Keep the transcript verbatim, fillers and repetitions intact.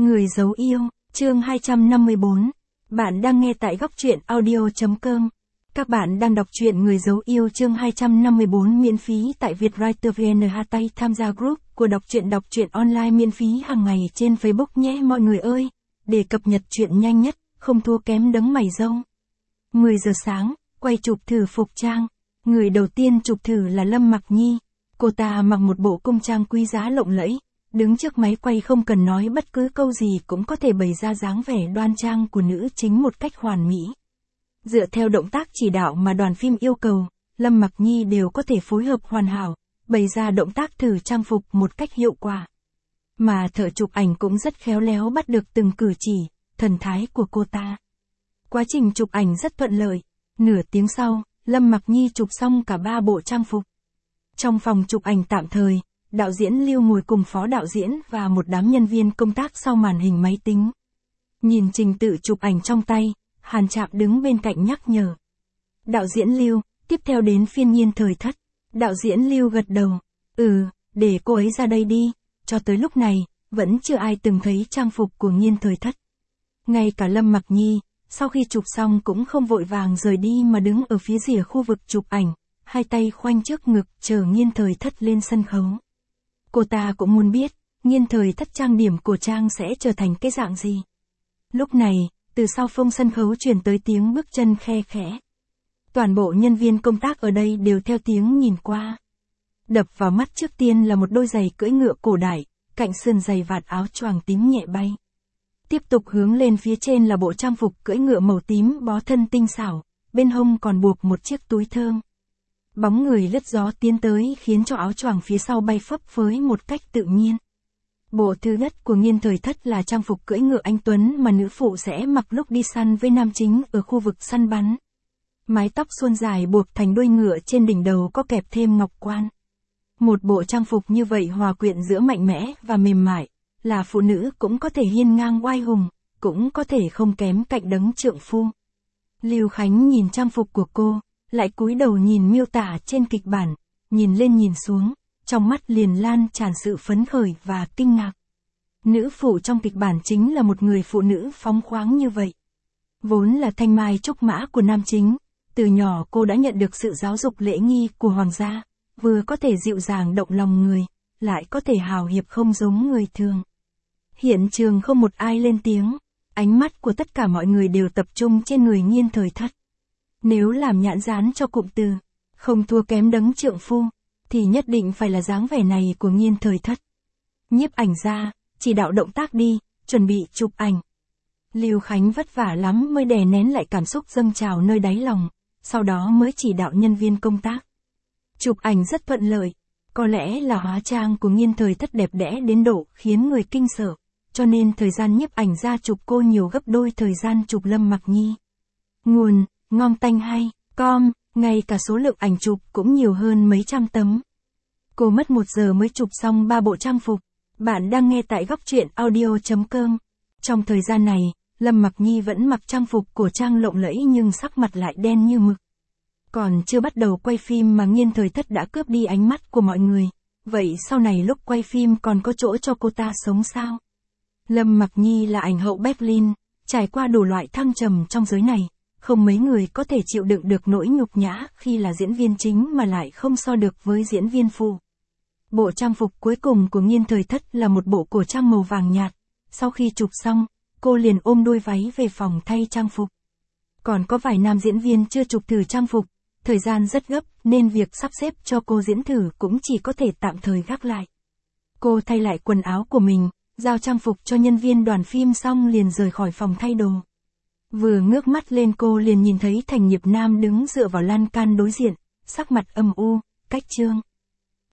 Người giấu yêu, chương hai trăm năm mươi bốn. Bạn đang nghe tại góc truyện audio.com. Các bạn đang đọc truyện Người giấu yêu chương hai trăm năm mươi bốn miễn phí tại Vietwriter vê en. Hattay tham gia group của đọc truyện đọc truyện online miễn phí hàng ngày trên Facebook nhé mọi người ơi. Để cập nhật truyện nhanh nhất, không thua kém đấng mày râu. mười giờ sáng, quay chụp thử phục trang. Người đầu tiên chụp thử là Lâm Mặc Nhi. Cô ta mặc một bộ cung trang quý giá lộng lẫy. Đứng trước máy quay không cần nói bất cứ câu gì cũng có thể bày ra dáng vẻ đoan trang của nữ chính một cách hoàn mỹ. Dựa theo động tác chỉ đạo mà đoàn phim yêu cầu, Lâm Mặc Nhi đều có thể phối hợp hoàn hảo, bày ra động tác thử trang phục một cách hiệu quả. Mà thợ chụp ảnh cũng rất khéo léo bắt được từng cử chỉ, thần thái của cô ta. Quá trình chụp ảnh rất thuận lợi. Nửa tiếng sau, Lâm Mặc Nhi chụp xong cả ba bộ trang phục. Trong phòng chụp ảnh tạm thời, đạo diễn Lưu ngồi cùng phó đạo diễn và một đám nhân viên công tác sau màn hình máy tính. Nhìn trình tự chụp ảnh trong tay, Hàn Trạm đứng bên cạnh nhắc nhở. Đạo diễn Lưu, tiếp theo đến phiên Nhiên Thời Thất. Đạo diễn Lưu gật đầu. Ừ, để cô ấy ra đây đi. Cho tới lúc này, vẫn chưa ai từng thấy trang phục của Nhiên Thời Thất. Ngay cả Lâm Mặc Nhi, sau khi chụp xong cũng không vội vàng rời đi mà đứng ở phía rìa khu vực chụp ảnh, hai tay khoanh trước ngực chờ Nhiên Thời Thất lên sân khấu. Cô ta cũng muốn biết, Nhiên Thời Thất trang điểm cổ trang sẽ trở thành cái dạng gì. Lúc này, từ sau phông sân khấu truyền tới tiếng bước chân khe khẽ. Toàn bộ nhân viên công tác ở đây đều theo tiếng nhìn qua. Đập vào mắt trước tiên là một đôi giày cưỡi ngựa cổ đại, cạnh sườn giày vạt áo choàng tím nhẹ bay. Tiếp tục hướng lên phía trên là bộ trang phục cưỡi ngựa màu tím bó thân tinh xảo, bên hông còn buộc một chiếc túi thơm. Bóng người lướt gió tiến tới khiến cho áo choàng phía sau bay phấp phới một cách tự nhiên. Bộ thứ nhất của Nhiên Thời Thất là trang phục cưỡi ngựa anh tuấn mà nữ phụ sẽ mặc lúc đi săn với nam chính ở khu vực săn bắn. Mái tóc suôn dài buộc thành đuôi ngựa trên đỉnh đầu có kẹp thêm ngọc quan. Một bộ trang phục như vậy hòa quyện giữa mạnh mẽ và mềm mại, là phụ nữ cũng có thể hiên ngang oai hùng, cũng có thể không kém cạnh đấng trượng phu. Lưu Khánh nhìn trang phục của cô, lại cúi đầu nhìn miêu tả trên kịch bản, nhìn lên nhìn xuống, trong mắt liền lan tràn sự phấn khởi và kinh ngạc. Nữ phụ trong kịch bản chính là một người phụ nữ phóng khoáng như vậy. Vốn là thanh mai trúc mã của nam chính, từ nhỏ cô đã nhận được sự giáo dục lễ nghi của hoàng gia, vừa có thể dịu dàng động lòng người, lại có thể hào hiệp không giống người thường. Hiện trường không một ai lên tiếng, ánh mắt của tất cả mọi người đều tập trung trên người Nhiên Thời Thất. Nếu làm nhãn dán cho cụm từ, không thua kém đấng trượng phu, thì nhất định phải là dáng vẻ này của Nhiên Thời Thất. Nhiếp ảnh ra, chỉ đạo động tác đi, chuẩn bị chụp ảnh. Lưu Khánh vất vả lắm mới đè nén lại cảm xúc dâng trào nơi đáy lòng, sau đó mới chỉ đạo nhân viên công tác. Chụp ảnh rất thuận lợi, có lẽ là hóa trang của Nhiên Thời Thất đẹp đẽ đến độ khiến người kinh sợ, cho nên thời gian nhiếp ảnh ra chụp cô nhiều gấp đôi thời gian chụp Lâm Mặc Nhi. Nguồn: Ngon Tanh Hay, com, ngay cả số lượng ảnh chụp cũng nhiều hơn mấy trăm tấm. Cô mất một giờ mới chụp xong ba bộ trang phục. Bạn đang nghe tại góc truyện audio.com. Trong thời gian này, Lâm Mặc Nhi vẫn mặc trang phục cổ trang lộng lẫy nhưng sắc mặt lại đen như mực. Còn chưa bắt đầu quay phim mà Nhiên Thời Thất đã cướp đi ánh mắt của mọi người. Vậy sau này lúc quay phim còn có chỗ cho cô ta sống sao? Lâm Mặc Nhi là ảnh hậu Berlin, trải qua đủ loại thăng trầm trong giới này. Không mấy người có thể chịu đựng được nỗi nhục nhã khi là diễn viên chính mà lại không so được với diễn viên phụ. Bộ trang phục cuối cùng của Nhiên Thời Thất là một bộ cổ trang màu vàng nhạt. Sau khi chụp xong, cô liền ôm đôi váy về phòng thay trang phục. Còn có vài nam diễn viên chưa chụp thử trang phục, thời gian rất gấp nên việc sắp xếp cho cô diễn thử cũng chỉ có thể tạm thời gác lại. Cô thay lại quần áo của mình, giao trang phục cho nhân viên đoàn phim xong liền rời khỏi phòng thay đồ. Vừa ngước mắt lên cô liền nhìn thấy Thành Nghiệp Nam đứng dựa vào lan can đối diện, sắc mặt âm u, cách chương.